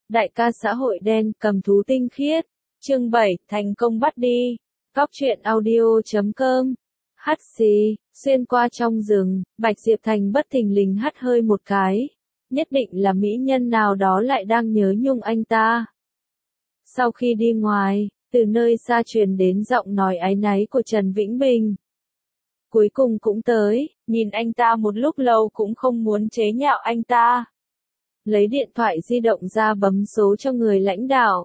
Đại ca xã hội đen cầm thú tinh khiết. Chương 7, thành công bắt đi. Góc truyện audio.com. Hắt xì, xuyên qua trong rừng, Bạch Diệp Thành bất thình lình hắt hơi một cái. Nhất định là mỹ nhân nào đó lại đang nhớ nhung anh ta. Sau khi đi ngoài, từ nơi xa truyền đến giọng nói áy náy của Trần Vĩnh Bình. Cuối cùng cũng tới, nhìn anh ta một lúc lâu cũng không muốn chế nhạo anh ta. Lấy điện thoại di động ra bấm số cho người lãnh đạo.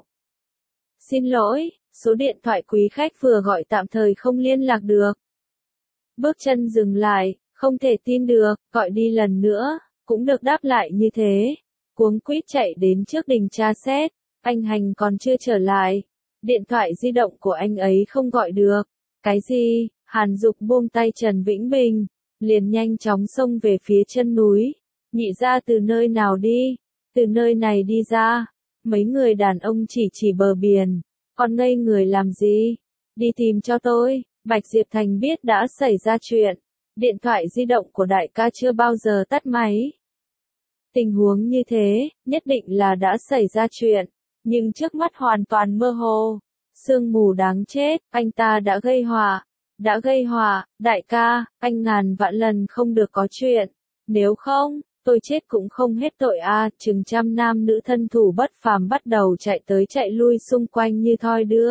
Xin lỗi, số điện thoại quý khách vừa gọi tạm thời không liên lạc được. Bước chân dừng lại, không thể tin được, gọi đi lần nữa, cũng được đáp lại như thế. Cuống quýt chạy đến trước đình tra xét, anh Hành còn chưa trở lại. Điện thoại di động của anh ấy không gọi được. Cái gì? Hàn Dục buông tay Trần Vĩnh Bình, liền nhanh chóng xông về phía chân núi. Nhị ra từ nơi nào đi? Từ nơi này đi ra. Mấy người đàn ông chỉ bờ biển. Còn ngây người làm gì? Đi tìm cho tôi. Bạch Diệp Thành biết đã xảy ra chuyện. Điện thoại di động của đại ca chưa bao giờ tắt máy. Tình huống như thế, nhất định là đã xảy ra chuyện. Nhưng trước mắt hoàn toàn mơ hồ. Sương mù đáng chết, anh ta đã gây họa. Đã gây họa, đại ca, anh ngàn vạn lần không được có chuyện. Nếu không, tôi chết cũng không hết tội a. Chừng trăm nam nữ thân thủ bất phàm bắt đầu chạy tới chạy lui xung quanh như thoi đưa.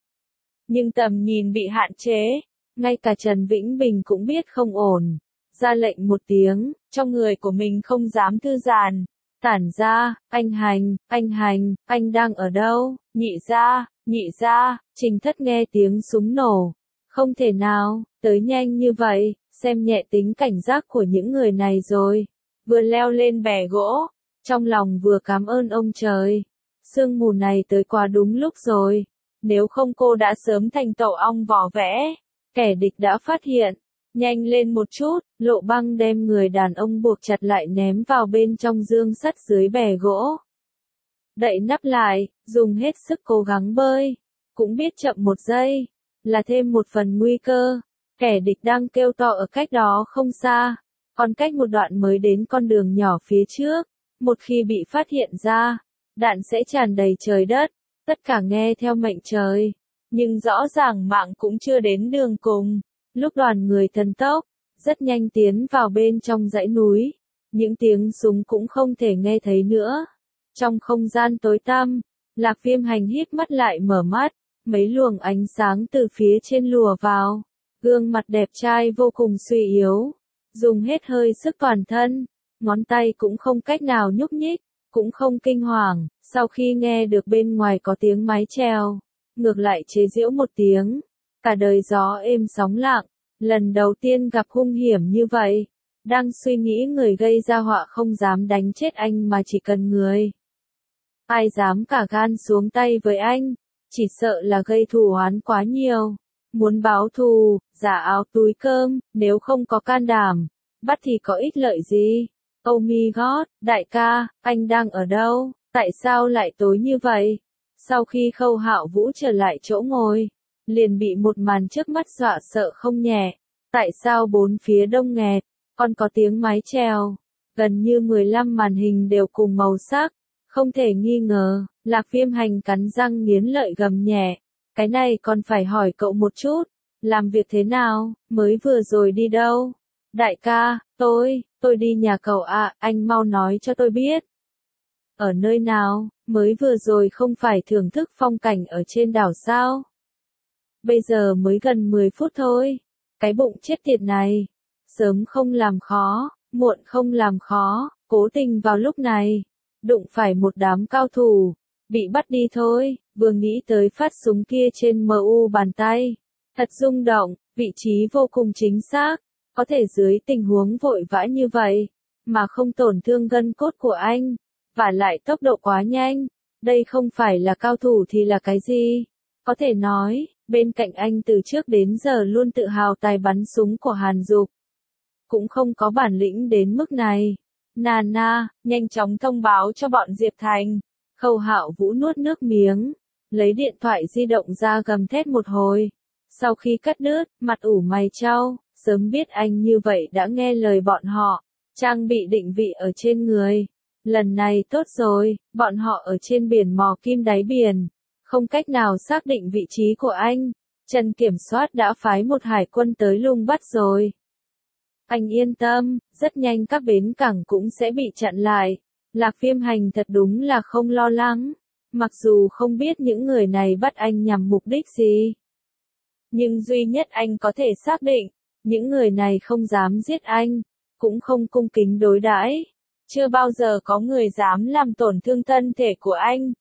Nhưng tầm nhìn bị hạn chế, ngay cả Trần Vĩnh Bình cũng biết không ổn. Ra lệnh một tiếng, trong người của mình không dám thư giãn. Tản ra, anh Hành, anh đang ở đâu? Nhị ra, Trình Thất nghe tiếng súng nổ. Không thể nào, tới nhanh như vậy, xem nhẹ tính cảnh giác của những người này rồi. Vừa leo lên bè gỗ, trong lòng vừa cảm ơn ông trời. Sương mù này tới quá đúng lúc rồi. Nếu không cô đã sớm thành tổ ong vỏ vẽ. Kẻ địch đã phát hiện. Nhanh lên một chút, Lộ Băng đem người đàn ông buộc chặt lại ném vào bên trong dương sắt dưới bè gỗ. Đậy nắp lại, dùng hết sức cố gắng bơi. Cũng biết chậm một giây, là thêm một phần nguy cơ. Kẻ địch đang kêu to ở cách đó không xa. Còn cách một đoạn mới đến con đường nhỏ phía trước. Một khi bị phát hiện ra, đạn sẽ tràn đầy trời đất. Tất cả nghe theo mệnh trời. Nhưng rõ ràng mạng cũng chưa đến đường cùng. Lúc đoàn người thần tốc, rất nhanh tiến vào bên trong dãy núi. Những tiếng súng cũng không thể nghe thấy nữa. Trong không gian tối tăm, Lạc Viêm Hành híp mắt lại mở mắt. Mấy luồng ánh sáng từ phía trên lùa vào. Gương mặt đẹp trai vô cùng suy yếu. Dùng hết hơi sức toàn thân. Ngón tay cũng không cách nào nhúc nhích. Cũng không kinh hoàng. Sau khi nghe được bên ngoài có tiếng mái chèo, ngược lại chế giễu một tiếng. Cả đời gió êm sóng lặng. Lần đầu tiên gặp hung hiểm như vậy. Đang suy nghĩ người gây ra họa không dám đánh chết anh mà chỉ cần người. Ai dám cả gan xuống tay với anh. Chỉ sợ là gây thù oán quá nhiều. Muốn báo thù, giả áo túi cơm, nếu không có can đảm, bắt thì có ích lợi gì? Oh my god, đại ca, anh đang ở đâu? Tại sao lại tối như vậy? Sau khi Khâu Hạo Vũ trở lại chỗ ngồi, liền bị một màn trước mắt dọa sợ không nhẹ. Tại sao bốn phía đông nghẹt, còn có tiếng mái chèo? Gần như 15 màn hình đều cùng màu sắc. Không thể nghi ngờ, Lạc Viêm Hành cắn răng nghiến lợi gầm nhẹ. Cái này còn phải hỏi cậu một chút. Làm việc thế nào, mới vừa rồi đi đâu? Đại ca, tôi đi nhà cậu à, anh mau nói cho tôi biết. Ở nơi nào, mới vừa rồi không phải thưởng thức phong cảnh ở trên đảo sao? Bây giờ mới gần 10 phút thôi. Cái bụng chết tiệt này. Sớm không làm khó, muộn không làm khó, cố tình vào lúc này. Đụng phải một đám cao thủ, bị bắt đi thôi. Vừa nghĩ tới phát súng kia trên MU bàn tay, thật rung động, vị trí vô cùng chính xác, có thể dưới tình huống vội vã như vậy, mà không tổn thương gân cốt của anh, và lại tốc độ quá nhanh, đây không phải là cao thủ thì là cái gì? Có thể nói, bên cạnh anh từ trước đến giờ luôn tự hào tài bắn súng của Hàn Dục, cũng không có bản lĩnh đến mức này. Nana, nhanh chóng thông báo cho bọn Diệp Thành. Khâu Hạo Vũ nuốt nước miếng, lấy điện thoại di động ra gầm thét một hồi. Sau khi cắt đứt, mặt ủ mày chau, sớm biết anh như vậy đã nghe lời bọn họ, trang bị định vị ở trên người. Lần này tốt rồi, bọn họ ở trên biển mò kim đáy biển, không cách nào xác định vị trí của anh. Trần kiểm soát đã phái một hải quân tới lùng bắt rồi. Anh yên tâm, rất nhanh các bến cảng cũng sẽ bị chặn lại. Lạc Viêm Hành thật đúng là không lo lắng. Mặc dù không biết những người này bắt anh nhằm mục đích gì. Nhưng duy nhất anh có thể xác định, những người này không dám giết anh, cũng không cung kính đối đãi. Chưa bao giờ có người dám làm tổn thương thân thể của anh.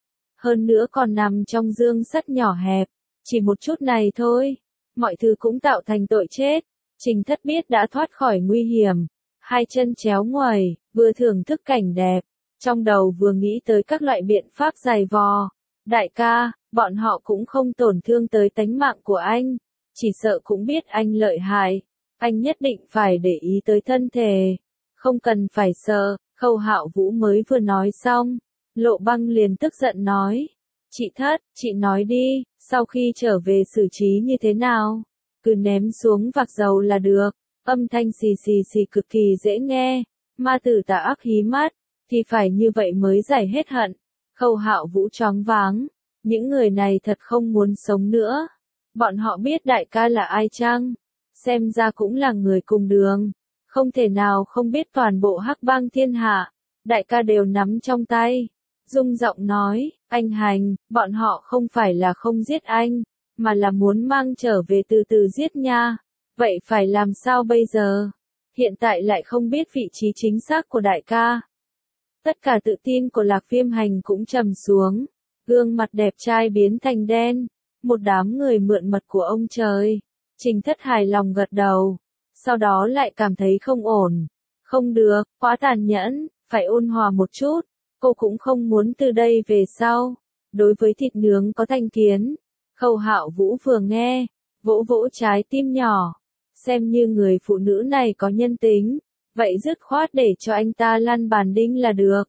Hơn nữa còn nằm trong dương sắt nhỏ hẹp, chỉ một chút này thôi, mọi thứ cũng tạo thành tội chết. Trình Thất biết đã thoát khỏi nguy hiểm, hai chân chéo ngoảy, vừa thưởng thức cảnh đẹp, trong đầu vừa nghĩ tới các loại biện pháp giày vò. Đại ca, bọn họ cũng không tổn thương tới tánh mạng của anh, chỉ sợ cũng biết anh lợi hại, anh nhất định phải để ý tới thân thể, không cần phải sợ. Khâu Hạo Vũ mới vừa nói xong, Lộ Băng liền tức giận nói, chị Thất, chị nói đi, sau khi trở về xử trí như thế nào, cứ ném xuống vạc dầu là được. Âm thanh xì xì xì cực kỳ dễ nghe, ma tử tà ác hí mắt, thì phải như vậy mới giải hết hận. Khâu Hạo Vũ choáng váng, những người này thật không muốn sống nữa. Bọn họ biết đại ca là ai chăng? Xem ra cũng là người cùng đường, không thể nào không biết toàn bộ hắc bang thiên hạ, đại ca đều nắm trong tay. Dung giọng nói, anh Hành, bọn họ không phải là không giết anh, mà là muốn mang trở về từ từ giết nha. Vậy phải làm sao bây giờ? Hiện tại lại không biết vị trí chính xác của đại ca. Tất cả tự tin của Lạc Viêm Hành cũng trầm xuống, gương mặt đẹp trai biến thành đen, một đám người mượn mật của ông trời. Trình Thất hài lòng gật đầu, sau đó lại cảm thấy không ổn. Không được, quá tàn nhẫn, phải ôn hòa một chút, cô cũng không muốn từ đây về sau. Đối với thịt nướng có thành kiến, Khâu Hạo Vũ vừa nghe, vỗ vỗ trái tim nhỏ, xem như người phụ nữ này có nhân tính, vậy dứt khoát để cho anh ta lăn bàn đinh là được.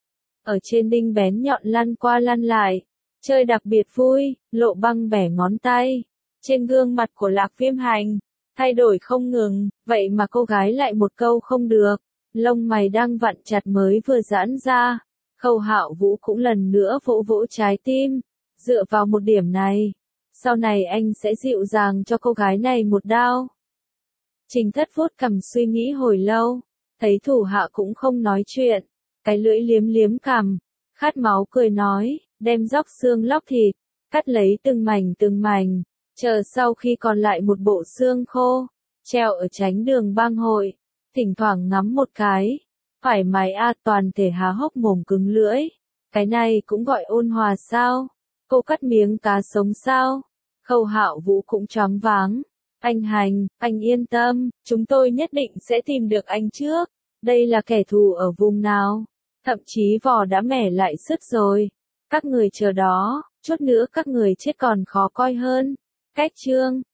Ở trên đinh bén nhọn lăn qua lăn lại, chơi đặc biệt vui. Lộ Băng bẻ ngón tay, trên gương mặt của Lạc Viêm Hành, thay đổi không ngừng, vậy mà cô gái lại một câu không được, lông mày đang vặn chặt mới vừa giãn ra. Khâu Hạo Vũ cũng lần nữa vỗ vỗ trái tim, dựa vào một điểm này, sau này anh sẽ dịu dàng cho cô gái này một đao. Trình Thất vuốt cằm suy nghĩ hồi lâu, thấy thủ hạ cũng không nói chuyện, cái lưỡi liếm liếm cằm, khát máu cười nói, đem róc xương lóc thịt, cắt lấy từng mảnh, chờ sau khi còn lại một bộ xương khô, treo ở tránh đường bang hội, thỉnh thoảng ngắm một cái, thoải mái toàn thể há hốc mồm cứng lưỡi, cái này cũng gọi ôn hòa sao? Cô cắt miếng cá sống sao? Khâu Hạo Vũ cũng choáng váng. Anh Hành, anh yên tâm, chúng tôi nhất định sẽ tìm được anh trước. Đây là kẻ thù ở vùng nào? Thậm chí vò đã mẻ lại sức rồi. Các người chờ đó, chút nữa các người chết còn khó coi hơn. Cách chương